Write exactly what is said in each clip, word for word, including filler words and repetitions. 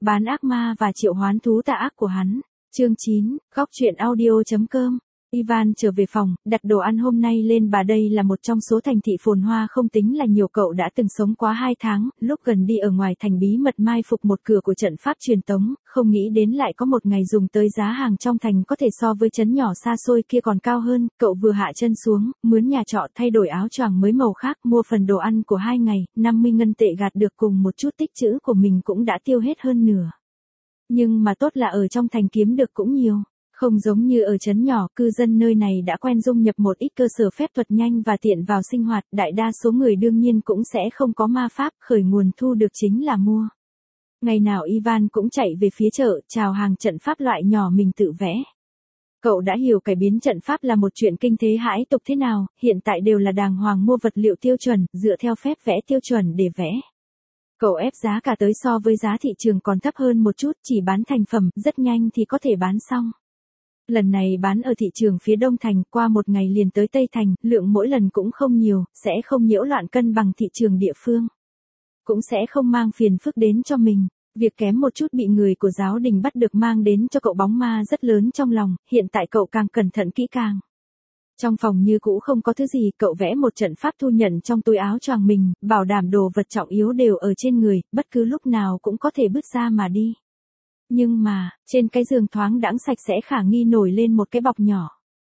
bán ác ma và triệu hoán thú tà ác của hắn. Chương chín, góc truyện audio.com. Ivan trở về phòng, đặt đồ ăn hôm nay lên bà. Đây là một trong số thành thị phồn hoa không tính là nhiều. Cậu đã từng sống quá hai tháng, lúc gần đi ở ngoài thành bí mật mai phục một cửa của trận pháp truyền tống, không nghĩ đến lại có một ngày dùng tới giá hàng trong thành có thể so với trấn nhỏ xa xôi kia còn cao hơn. Cậu vừa hạ chân xuống, mướn nhà trọ, thay đổi áo choàng mới màu khác, mua phần đồ ăn của hai ngày, năm mươi ngân tệ gạt được cùng một chút tích trữ của mình cũng đã tiêu hết hơn nửa. Nhưng mà tốt là ở trong thành kiếm được cũng nhiều. Không giống như ở trấn nhỏ, cư dân nơi này đã quen dung nhập một ít cơ sở phép thuật nhanh và tiện vào sinh hoạt, đại đa số người đương nhiên cũng sẽ không có ma pháp, khởi nguồn thu được chính là mua. Ngày nào Ivan cũng chạy về phía chợ, chào hàng trận pháp loại nhỏ mình tự vẽ. Cậu đã hiểu cải biến trận pháp là một chuyện kinh thế hãi tục thế nào, hiện tại đều là đàng hoàng mua vật liệu tiêu chuẩn, dựa theo phép vẽ tiêu chuẩn để vẽ. Cậu ép giá cả tới so với giá thị trường còn thấp hơn một chút, chỉ bán thành phẩm, rất nhanh thì có thể bán xong. Lần này bán ở thị trường phía Đông Thành, qua một ngày liền tới Tây Thành, lượng mỗi lần cũng không nhiều, sẽ không nhiễu loạn cân bằng thị trường địa phương. Cũng sẽ không mang phiền phức đến cho mình. Việc kém một chút bị người của giáo đình bắt được mang đến cho cậu bóng ma rất lớn trong lòng, hiện tại cậu càng cẩn thận kỹ càng. Trong phòng như cũ không có thứ gì, cậu vẽ một trận pháp thu nhận trong túi áo choàng mình, bảo đảm đồ vật trọng yếu đều ở trên người, bất cứ lúc nào cũng có thể bước ra mà đi. Nhưng mà, trên cái giường thoáng đãng sạch sẽ khả nghi nổi lên một cái bọc nhỏ.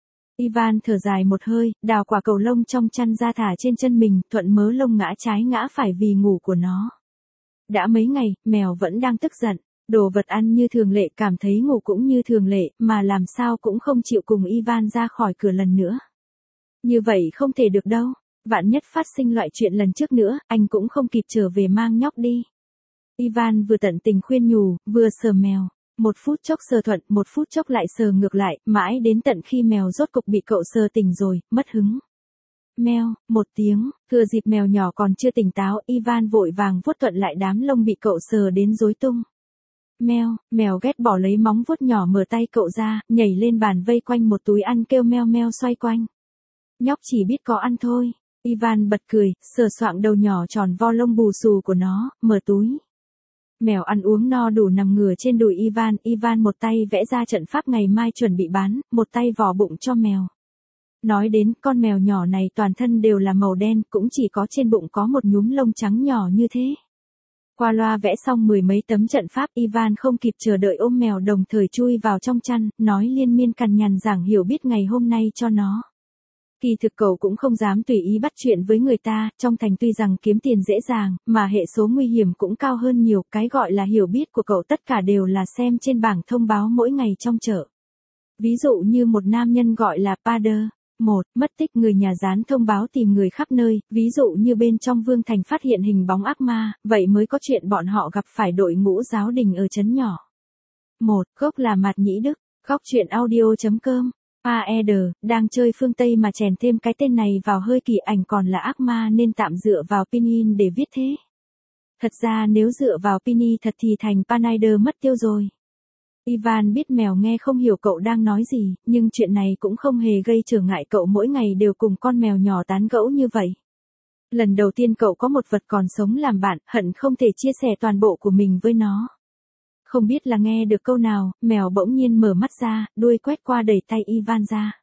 Ivan thở dài một hơi, đào quả cầu lông trong chăn ra thả trên chân mình, thuận mớ lông ngã trái ngã phải vì ngủ của nó. Đã mấy ngày, mèo vẫn đang tức giận, đồ vật ăn như thường lệ, cảm thấy ngủ cũng như thường lệ, mà làm sao cũng không chịu cùng Ivan ra khỏi cửa lần nữa. Như vậy không thể được đâu, vạn nhất phát sinh loại chuyện lần trước nữa, anh cũng không kịp trở về mang nhóc đi. Ivan vừa tận tình khuyên nhủ, vừa sờ mèo, một phút chốc sờ thuận, một phút chốc lại sờ ngược lại, mãi đến tận khi mèo rốt cục bị cậu sờ tỉnh rồi, mất hứng. Meo, một tiếng, thừa dịp mèo nhỏ còn chưa tỉnh táo, Ivan vội vàng vuốt thuận lại đám lông bị cậu sờ đến rối tung. Meo, mèo ghét bỏ lấy móng vuốt nhỏ mở tay cậu ra, nhảy lên bàn vây quanh một túi ăn kêu meo meo xoay quanh. Nhóc chỉ biết có ăn thôi. Ivan bật cười, sờ soạng đầu nhỏ tròn vo lông bù xù của nó, mở túi. Mèo ăn uống no đủ nằm ngửa trên đùi Ivan, Ivan một tay vẽ ra trận pháp ngày mai chuẩn bị bán, một tay vò bụng cho mèo. Nói đến, con mèo nhỏ này toàn thân đều là màu đen, cũng chỉ có trên bụng có một nhúm lông trắng nhỏ như thế. Qua loa vẽ xong mười mấy tấm trận pháp, Ivan không kịp chờ đợi ôm mèo đồng thời chui vào trong chăn, nói liên miên cằn nhằn giảng hiểu biết ngày hôm nay cho nó. Kỳ thực cậu cũng không dám tùy ý bắt chuyện với người ta, trong thành tuy rằng kiếm tiền dễ dàng, mà hệ số nguy hiểm cũng cao hơn nhiều, cái gọi là hiểu biết của cậu tất cả đều là xem trên bảng thông báo mỗi ngày trong chợ. Ví dụ như một nam nhân gọi là Pader, một, mất tích, người nhà dán thông báo tìm người khắp nơi, ví dụ như bên trong Vương Thành phát hiện hình bóng ác ma, vậy mới có chuyện bọn họ gặp phải đội ngũ giáo đình ở trấn nhỏ. một, gốc là Mạt Nhĩ Đức, góc truyện audio.com. a e đê, đang chơi phương Tây mà chèn thêm cái tên này vào hơi kỳ, ảnh còn là ác ma nên tạm dựa vào Pinin để viết thế. Thật ra nếu dựa vào Pini thật thì thành Panider mất tiêu rồi. Ivan biết mèo nghe không hiểu cậu đang nói gì, nhưng chuyện này cũng không hề gây trở ngại cậu mỗi ngày đều cùng con mèo nhỏ tán gẫu như vậy. Lần đầu tiên cậu có một vật còn sống làm bạn, hận không thể chia sẻ toàn bộ của mình với nó. Không biết là nghe được câu nào, mèo bỗng nhiên mở mắt ra, đuôi quét qua đẩy tay Ivan ra.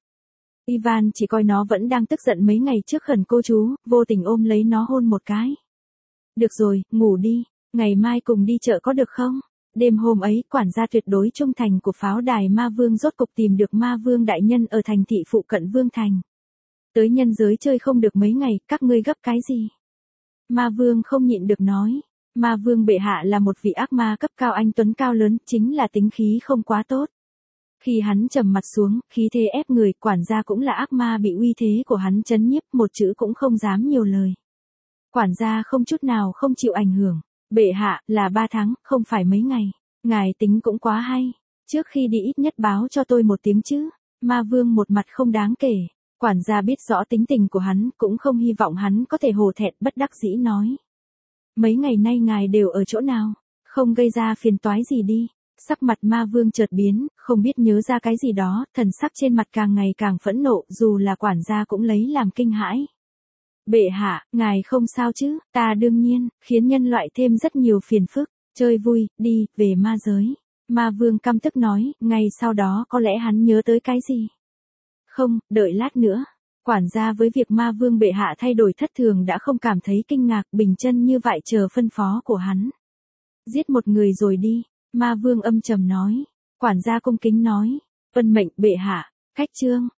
Ivan chỉ coi nó vẫn đang tức giận mấy ngày trước khẩn cô chú, vô tình ôm lấy nó hôn một cái. Được rồi, ngủ đi, ngày mai cùng đi chợ có được không? Đêm hôm ấy, quản gia tuyệt đối trung thành của pháo đài Ma Vương rốt cục tìm được Ma Vương đại nhân ở thành thị phụ cận Vương Thành. Tới nhân giới chơi không được mấy ngày, các ngươi gấp cái gì? Ma Vương không nhịn được nói. Ma Vương bệ hạ là một vị ác ma cấp cao, anh tuấn cao lớn, chính là tính khí không quá tốt. Khi hắn trầm mặt xuống, khí thế ép người, quản gia cũng là ác ma bị uy thế của hắn chấn nhiếp, một chữ cũng không dám nhiều lời. Quản gia không chút nào không chịu ảnh hưởng. Bệ hạ, là ba tháng, không phải mấy ngày. Ngài tính cũng quá hay. Trước khi đi ít nhất báo cho tôi một tiếng chứ. Ma Vương một mặt không đáng kể. Quản gia biết rõ tính tình của hắn, cũng không hy vọng hắn có thể hổ thẹn, bất đắc dĩ nói. Mấy ngày nay ngài đều ở chỗ nào? Không gây ra phiền toái gì đi. Sắc mặt Ma Vương chợt biến, không biết nhớ ra cái gì đó, thần sắc trên mặt càng ngày càng phẫn nộ, dù là quản gia cũng lấy làm kinh hãi. Bệ hạ, ngài không sao chứ? Ta đương nhiên, khiến nhân loại thêm rất nhiều phiền phức. Chơi vui, đi, về ma giới. Ma vương căm tức nói, ngay sau đó có lẽ hắn nhớ tới cái gì? Không, đợi lát nữa. Quản gia với việc ma vương bệ hạ thay đổi thất thường đã không cảm thấy kinh ngạc, bình chân như vậy chờ phân phó của hắn. Giết một người rồi đi, ma vương âm trầm nói. Quản gia cung kính nói, vân mệnh bệ hạ. Cách chương